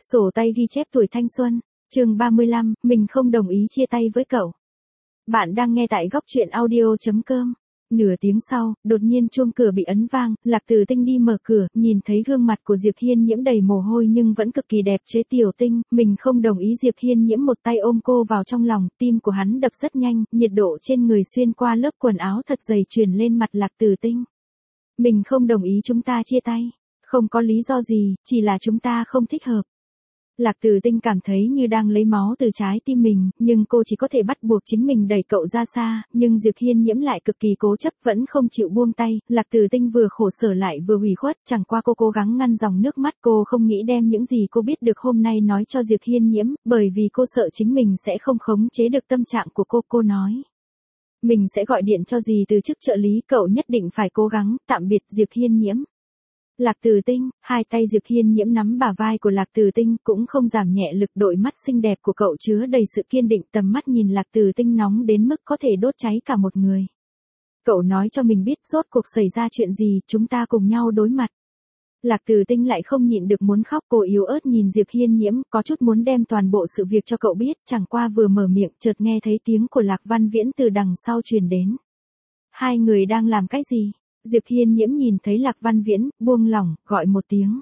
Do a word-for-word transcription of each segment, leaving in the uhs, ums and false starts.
Sổ tay ghi chép tuổi thanh xuân, chương ba mươi lăm, mình không đồng ý chia tay với cậu. Bạn đang nghe tại góc truyện audio.com. Nửa tiếng sau, đột nhiên chuông cửa bị ấn vang, Lạc Từ Tinh đi mở cửa, nhìn thấy gương mặt của Diệp Hiên Nhiễm đầy mồ hôi nhưng vẫn cực kỳ đẹp chế Tiểu Tinh, mình không đồng ý. Diệp Hiên Nhiễm một tay ôm cô vào trong lòng, tim của hắn đập rất nhanh, nhiệt độ trên người xuyên qua lớp quần áo thật dày truyền lên mặt Lạc Từ Tinh. Mình không đồng ý chúng ta chia tay, không có lý do gì, chỉ là chúng ta không thích hợp. Lạc Từ Tinh cảm thấy như đang lấy máu từ trái tim mình, nhưng cô chỉ có thể bắt buộc chính mình đẩy cậu ra xa, nhưng Diệp Hiên Nhiễm lại cực kỳ cố chấp vẫn không chịu buông tay. Lạc Từ Tinh vừa khổ sở lại vừa hủy khuất, chẳng qua cô cố gắng ngăn dòng nước mắt, cô không nghĩ đem những gì cô biết được hôm nay nói cho Diệp Hiên Nhiễm, bởi vì cô sợ chính mình sẽ không khống chế được tâm trạng của cô. Cô nói, mình sẽ gọi điện cho dì từ chức trợ lý, cậu nhất định phải cố gắng, tạm biệt Diệp Hiên Nhiễm. Lạc Từ Tinh, hai tay Diệp Hiên Nhiễm nắm bả vai của Lạc Từ Tinh, cũng không giảm nhẹ lực, đôi mắt xinh đẹp của cậu chứa đầy sự kiên định, tầm mắt nhìn Lạc Từ Tinh nóng đến mức có thể đốt cháy cả một người. Cậu nói cho mình biết rốt cuộc xảy ra chuyện gì, chúng ta cùng nhau đối mặt. Lạc Từ Tinh lại không nhịn được muốn khóc, cô yếu ớt nhìn Diệp Hiên Nhiễm, có chút muốn đem toàn bộ sự việc cho cậu biết, chẳng qua vừa mở miệng, chợt nghe thấy tiếng của Lạc Văn Viễn từ đằng sau truyền đến. Hai người đang làm cái gì? Diệp Hiên Nhiễm nhìn thấy Lạc Văn Viễn, buông lỏng, gọi một tiếng.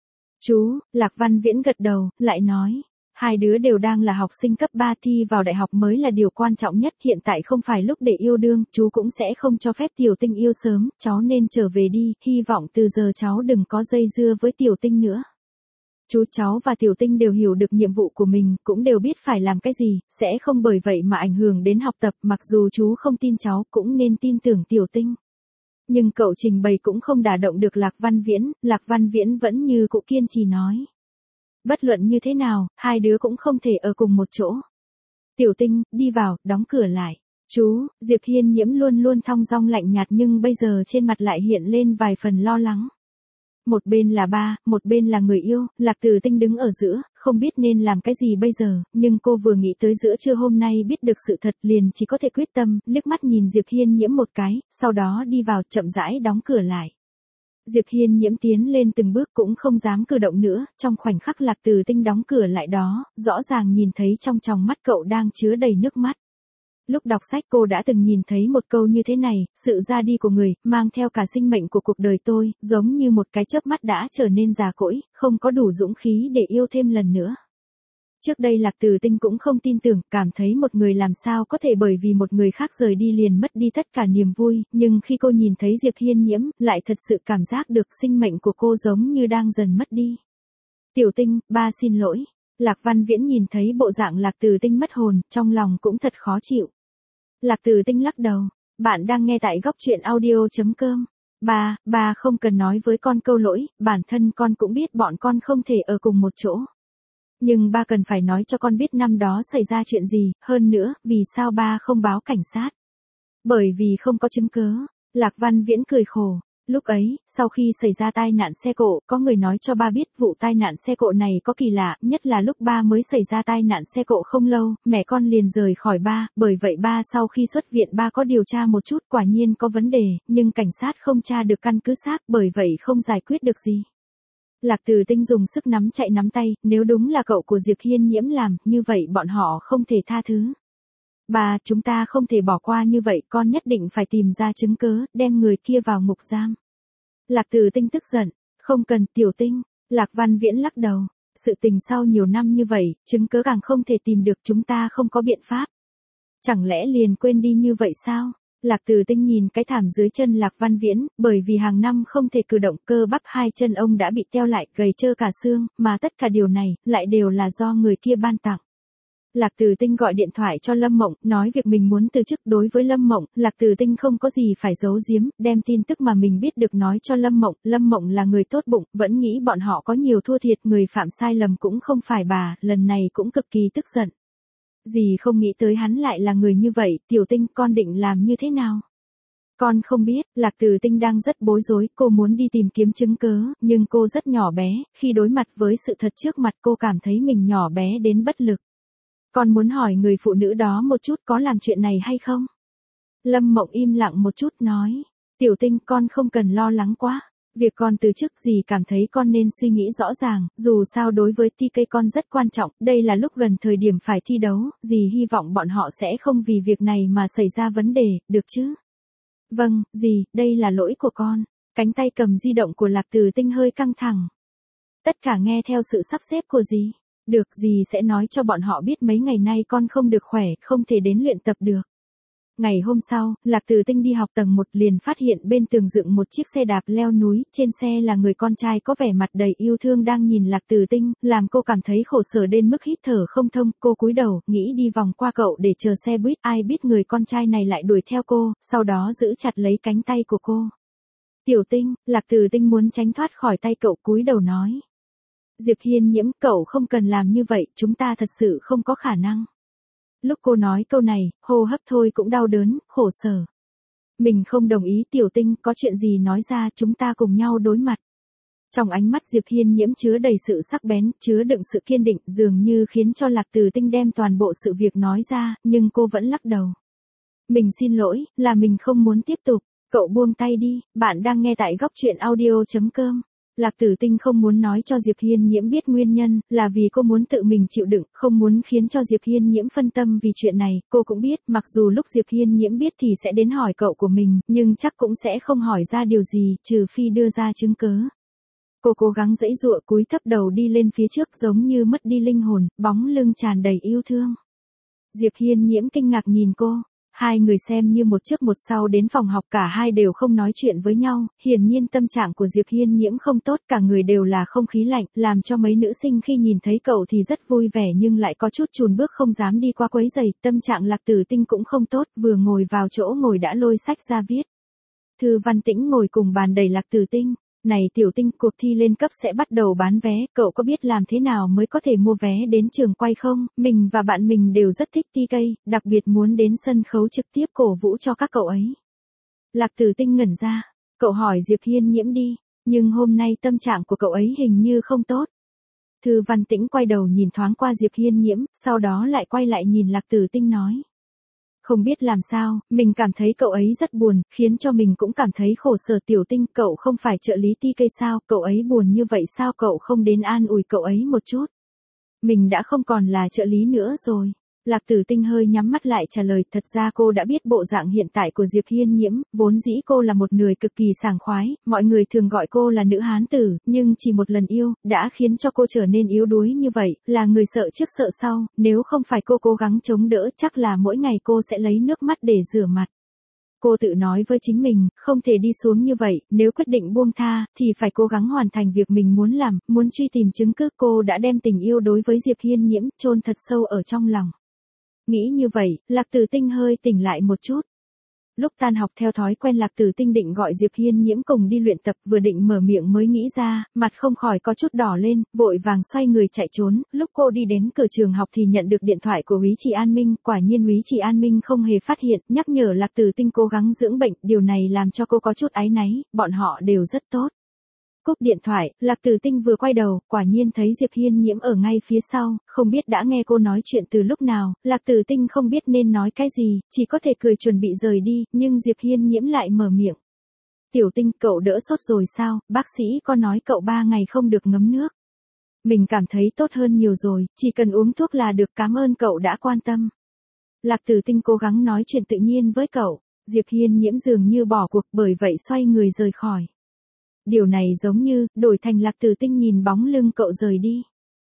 Chú, Lạc Văn Viễn gật đầu, lại nói. Hai đứa đều đang là học sinh cấp ba, thi vào đại học mới là điều quan trọng nhất, hiện tại không phải lúc để yêu đương, chú cũng sẽ không cho phép Tiểu Tinh yêu sớm, cháu nên trở về đi, hy vọng từ giờ cháu đừng có dây dưa với Tiểu Tinh nữa. Chú, cháu và Tiểu Tinh đều hiểu được nhiệm vụ của mình, cũng đều biết phải làm cái gì, sẽ không bởi vậy mà ảnh hưởng đến học tập, mặc dù chú không tin cháu, cũng nên tin tưởng Tiểu Tinh. Nhưng cậu trình bày cũng không đả động được Lạc Văn Viễn, Lạc Văn Viễn vẫn như cũ kiên trì nói. Bất luận như thế nào, hai đứa cũng không thể ở cùng một chỗ. Tiểu Tinh, đi vào, đóng cửa lại. Chú, Diệp Hiên Nhiễm luôn luôn thong dong lạnh nhạt nhưng bây giờ trên mặt lại hiện lên vài phần lo lắng. Một bên là ba, một bên là người yêu, Lạc Từ Tinh đứng ở giữa, không biết nên làm cái gì bây giờ, nhưng cô vừa nghĩ tới giữa trưa hôm nay biết được sự thật liền chỉ có thể quyết tâm, liếc mắt nhìn Diệp Hiên Nhiễm một cái, sau đó đi vào, chậm rãi đóng cửa lại. Diệp Hiên Nhiễm tiến lên từng bước cũng không dám cử động nữa, trong khoảnh khắc Lạc Từ Tinh đóng cửa lại đó, rõ ràng nhìn thấy trong tròng mắt cậu đang chứa đầy nước mắt. Lúc đọc sách cô đã từng nhìn thấy một câu như thế này, sự ra đi của người, mang theo cả sinh mệnh của cuộc đời tôi, giống như một cái chớp mắt đã trở nên già cỗi, không có đủ dũng khí để yêu thêm lần nữa. Trước đây Lạc Từ Tinh cũng không tin tưởng, cảm thấy một người làm sao có thể bởi vì một người khác rời đi liền mất đi tất cả niềm vui, nhưng khi cô nhìn thấy Diệp Hiên Nhiễm, lại thật sự cảm giác được sinh mệnh của cô giống như đang dần mất đi. Tiểu Tinh, ba xin lỗi. Lạc Văn Viễn nhìn thấy bộ dạng Lạc Từ Tinh mất hồn, trong lòng cũng thật khó chịu. Lạc Từ Tinh lắc đầu, bạn đang nghe tại góc truyện audio.com. Ba, ba không cần nói với con câu lỗi, bản thân con cũng biết bọn con không thể ở cùng một chỗ. Nhưng ba cần phải nói cho con biết năm đó xảy ra chuyện gì, hơn nữa, vì sao ba không báo cảnh sát? Bởi vì không có chứng cứ. Lạc Văn Viễn cười khổ. Lúc ấy, sau khi xảy ra tai nạn xe cộ, có người nói cho ba biết vụ tai nạn xe cộ này có kỳ lạ, nhất là lúc ba mới xảy ra tai nạn xe cộ không lâu, mẹ con liền rời khỏi ba, bởi vậy ba sau khi xuất viện ba có điều tra một chút, quả nhiên có vấn đề, nhưng cảnh sát không tra được căn cứ xác, bởi vậy không giải quyết được gì. Lạc Từ Tinh dùng sức nắm chạy nắm tay, nếu đúng là cậu của Diệp Hiên Nhiễm làm, như vậy bọn họ không thể tha thứ. Ba, chúng ta không thể bỏ qua như vậy, con nhất định phải tìm ra chứng cứ, đem người kia vào ngục giam. Lạc Từ Tinh tức giận, không cần Tiểu Tinh. Lạc Văn Viễn lắc đầu, sự tình sau nhiều năm như vậy, chứng cứ càng không thể tìm được, chúng ta không có biện pháp. Chẳng lẽ liền quên đi như vậy sao? Lạc Từ Tinh nhìn cái thảm dưới chân Lạc Văn Viễn, bởi vì hàng năm không thể cử động, cơ bắp hai chân ông đã bị teo lại, gầy trơ cả xương, mà tất cả điều này, lại đều là do người kia ban tặng. Lạc Từ Tinh gọi điện thoại cho Lâm Mộng, nói việc mình muốn từ chức. Đối với Lâm Mộng, Lạc Từ Tinh không có gì phải giấu giếm, đem tin tức mà mình biết được nói cho Lâm Mộng. Lâm Mộng là người tốt bụng, vẫn nghĩ bọn họ có nhiều thua thiệt, người phạm sai lầm cũng không phải bà, lần này cũng cực kỳ tức giận. Dì không nghĩ tới hắn lại là người như vậy, Tiểu Tinh, con định làm như thế nào? Con không biết, Lạc Từ Tinh đang rất bối rối, cô muốn đi tìm kiếm chứng cứ, nhưng cô rất nhỏ bé, khi đối mặt với sự thật trước mặt cô cảm thấy mình nhỏ bé đến bất lực. Con muốn hỏi người phụ nữ đó một chút có làm chuyện này hay không? Lâm Mộng im lặng một chút nói. Tiểu Tinh, con không cần lo lắng quá. Việc con từ chức dì cảm thấy con nên suy nghĩ rõ ràng, dù sao đối với tê ca con rất quan trọng, đây là lúc gần thời điểm phải thi đấu, dì hy vọng bọn họ sẽ không vì việc này mà xảy ra vấn đề, được chứ? Vâng, dì, đây là lỗi của con. Cánh tay cầm di động của Lạc Từ Tinh hơi căng thẳng. Tất cả nghe theo sự sắp xếp của dì. Được, dì sẽ nói cho bọn họ biết mấy ngày nay con không được khỏe, không thể đến luyện tập được. Ngày hôm sau, Lạc Từ Tinh đi học tầng một liền phát hiện bên tường dựng một chiếc xe đạp leo núi, trên xe là người con trai có vẻ mặt đầy yêu thương đang nhìn Lạc Từ Tinh, làm cô cảm thấy khổ sở đến mức hít thở không thông, cô cúi đầu, nghĩ đi vòng qua cậu để chờ xe buýt, ai biết người con trai này lại đuổi theo cô, sau đó giữ chặt lấy cánh tay của cô. Tiểu Tinh, Lạc Từ Tinh muốn tránh thoát khỏi tay cậu, cúi đầu nói. Diệp Hiên Nhiễm, cậu không cần làm như vậy, chúng ta thật sự không có khả năng. Lúc cô nói câu này, hô hấp thôi cũng đau đớn, khổ sở. Mình không đồng ý Tiểu Tinh, có chuyện gì nói ra, chúng ta cùng nhau đối mặt. Trong ánh mắt Diệp Hiên Nhiễm chứa đầy sự sắc bén, chứa đựng sự kiên định, dường như khiến cho Lạc Từ Tinh đem toàn bộ sự việc nói ra, nhưng cô vẫn lắc đầu. Mình xin lỗi, là mình không muốn tiếp tục, cậu buông tay đi, bạn đang nghe tại góc truyện audio.com. Lạc Tử Tinh không muốn nói cho Diệp Hiên Nhiễm biết nguyên nhân, là vì cô muốn tự mình chịu đựng, không muốn khiến cho Diệp Hiên Nhiễm phân tâm vì chuyện này, cô cũng biết, mặc dù lúc Diệp Hiên Nhiễm biết thì sẽ đến hỏi cậu của mình, nhưng chắc cũng sẽ không hỏi ra điều gì, trừ phi đưa ra chứng cớ. Cô cố gắng giãy giụa cúi thấp đầu đi lên phía trước giống như mất đi linh hồn, bóng lưng tràn đầy yêu thương. Diệp Hiên Nhiễm kinh ngạc nhìn cô. Hai người xem như một trước một sau đến phòng học, cả hai đều không nói chuyện với nhau, hiển nhiên tâm trạng của Diệp Hiên Nhiễm không tốt, cả người đều là không khí lạnh, làm cho mấy nữ sinh khi nhìn thấy cậu thì rất vui vẻ nhưng lại có chút chùn bước không dám đi qua quấy rầy, tâm trạng Lạc Tử Tinh cũng không tốt, vừa ngồi vào chỗ ngồi đã lôi sách ra viết. Thư Văn Tĩnh ngồi cùng bàn đầy Lạc Tử Tinh. Này Tiểu Tinh, cuộc thi lên cấp sẽ bắt đầu bán vé, cậu có biết làm thế nào mới có thể mua vé đến trường quay không? Mình và bạn mình đều rất thích tê ca, đặc biệt muốn đến sân khấu trực tiếp cổ vũ cho các cậu ấy. Lạc Tử Tinh ngẩn ra, cậu hỏi Diệp Hiên Nhiễm đi, nhưng hôm nay tâm trạng của cậu ấy hình như không tốt. Thư Văn Tĩnh quay đầu nhìn thoáng qua Diệp Hiên Nhiễm, sau đó lại quay lại nhìn Lạc Tử Tinh nói. Không biết làm sao, mình cảm thấy cậu ấy rất buồn, khiến cho mình cũng cảm thấy khổ sở. Tiểu Tinh, cậu không phải trợ lý tê ca sao, cậu ấy buồn như vậy sao cậu không đến an ủi cậu ấy một chút. Mình đã không còn là trợ lý nữa rồi. Lạc Tử Tinh hơi nhắm mắt lại trả lời, thật ra cô đã biết bộ dạng hiện tại của Diệp Hiên Nhiễm, vốn dĩ cô là một người cực kỳ sảng khoái, mọi người thường gọi cô là nữ hán tử, nhưng chỉ một lần yêu, đã khiến cho cô trở nên yếu đuối như vậy, là người sợ trước sợ sau, nếu không phải cô cố gắng chống đỡ chắc là mỗi ngày cô sẽ lấy nước mắt để rửa mặt. Cô tự nói với chính mình, không thể đi xuống như vậy, nếu quyết định buông tha, thì phải cố gắng hoàn thành việc mình muốn làm, muốn truy tìm chứng cứ. Cô đã đem tình yêu đối với Diệp Hiên Nhiễm chôn thật sâu ở trong lòng. Nghĩ như vậy, Lạc Tử Tinh hơi tỉnh lại một chút. Lúc tan học theo thói quen Lạc Tử Tinh định gọi Diệp Hiên Nhiễm cùng đi luyện tập, vừa định mở miệng mới nghĩ ra, mặt không khỏi có chút đỏ lên, vội vàng xoay người chạy trốn. Lúc cô đi đến cửa trường học thì nhận được điện thoại của úy Trì An Minh, quả nhiên úy Trì An Minh không hề phát hiện, nhắc nhở Lạc Tử Tinh cố gắng dưỡng bệnh, điều này làm cho cô có chút áy náy, bọn họ đều rất tốt. Cúp điện thoại, Lạc Tử Tinh vừa quay đầu, quả nhiên thấy Diệp Hiên Nhiễm ở ngay phía sau, không biết đã nghe cô nói chuyện từ lúc nào, Lạc Tử Tinh không biết nên nói cái gì, chỉ có thể cười chuẩn bị rời đi, nhưng Diệp Hiên Nhiễm lại mở miệng. Tiểu Tinh, cậu đỡ sốt rồi sao, bác sĩ có nói cậu ba ngày không được ngấm nước. Mình cảm thấy tốt hơn nhiều rồi, chỉ cần uống thuốc là được, cảm ơn cậu đã quan tâm. Lạc Tử Tinh cố gắng nói chuyện tự nhiên với cậu, Diệp Hiên Nhiễm dường như bỏ cuộc, bởi vậy xoay người rời khỏi. Điều này giống như, đổi thành Lạc Tử Tinh nhìn bóng lưng cậu rời đi.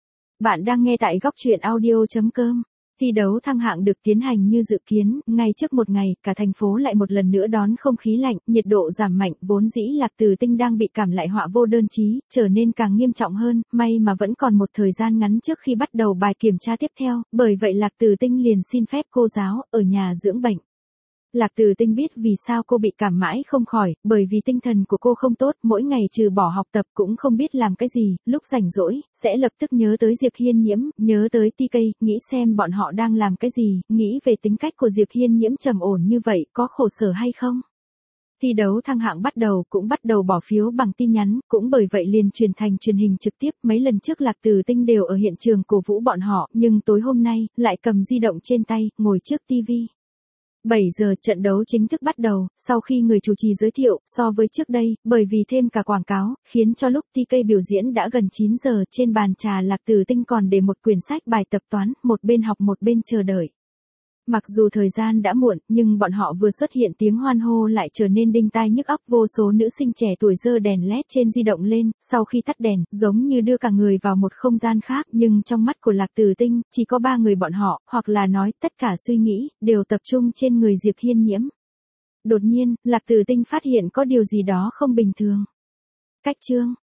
Bạn đang nghe tại góc truyện audio.com. Thi đấu thăng hạng được tiến hành như dự kiến, ngay trước một ngày, cả thành phố lại một lần nữa đón không khí lạnh, nhiệt độ giảm mạnh, vốn dĩ Lạc Tử Tinh đang bị cảm lại họa vô đơn chí, trở nên càng nghiêm trọng hơn, may mà vẫn còn một thời gian ngắn trước khi bắt đầu bài kiểm tra tiếp theo, bởi vậy Lạc Tử Tinh liền xin phép cô giáo, ở nhà dưỡng bệnh. Lạc Tử Tinh biết vì sao cô bị cảm mãi không khỏi, bởi vì tinh thần của cô không tốt, mỗi ngày trừ bỏ học tập cũng không biết làm cái gì, lúc rảnh rỗi, sẽ lập tức nhớ tới Diệp Hiên Nhiễm, nhớ tới tê ca, nghĩ xem bọn họ đang làm cái gì, nghĩ về tính cách của Diệp Hiên Nhiễm trầm ổn như vậy, có khổ sở hay không? Thi đấu thăng hạng bắt đầu, cũng bắt đầu bỏ phiếu bằng tin nhắn, cũng bởi vậy liền truyền thành truyền hình trực tiếp, mấy lần trước Lạc Tử Tinh đều ở hiện trường cổ vũ bọn họ, nhưng tối hôm nay, lại cầm di động trên tay, ngồi trước tivi. bảy giờ trận đấu chính thức bắt đầu, sau khi người chủ trì giới thiệu, so với trước đây, bởi vì thêm cả quảng cáo, khiến cho lúc tê ca biểu diễn đã gần chín giờ, trên bàn trà Lạc Tử Tinh còn để một quyển sách bài tập toán, một bên học một bên chờ đợi. Mặc dù thời gian đã muộn, nhưng bọn họ vừa xuất hiện tiếng hoan hô lại trở nên đinh tai nhức óc, vô số nữ sinh trẻ tuổi giơ đèn led trên di động lên, sau khi tắt đèn, giống như đưa cả người vào một không gian khác, nhưng trong mắt của Lạc Tử Tinh, chỉ có ba người bọn họ, hoặc là nói, tất cả suy nghĩ, đều tập trung trên người Diệp Hiên Nhiễm. Đột nhiên, Lạc Tử Tinh phát hiện có điều gì đó không bình thường. Cách chương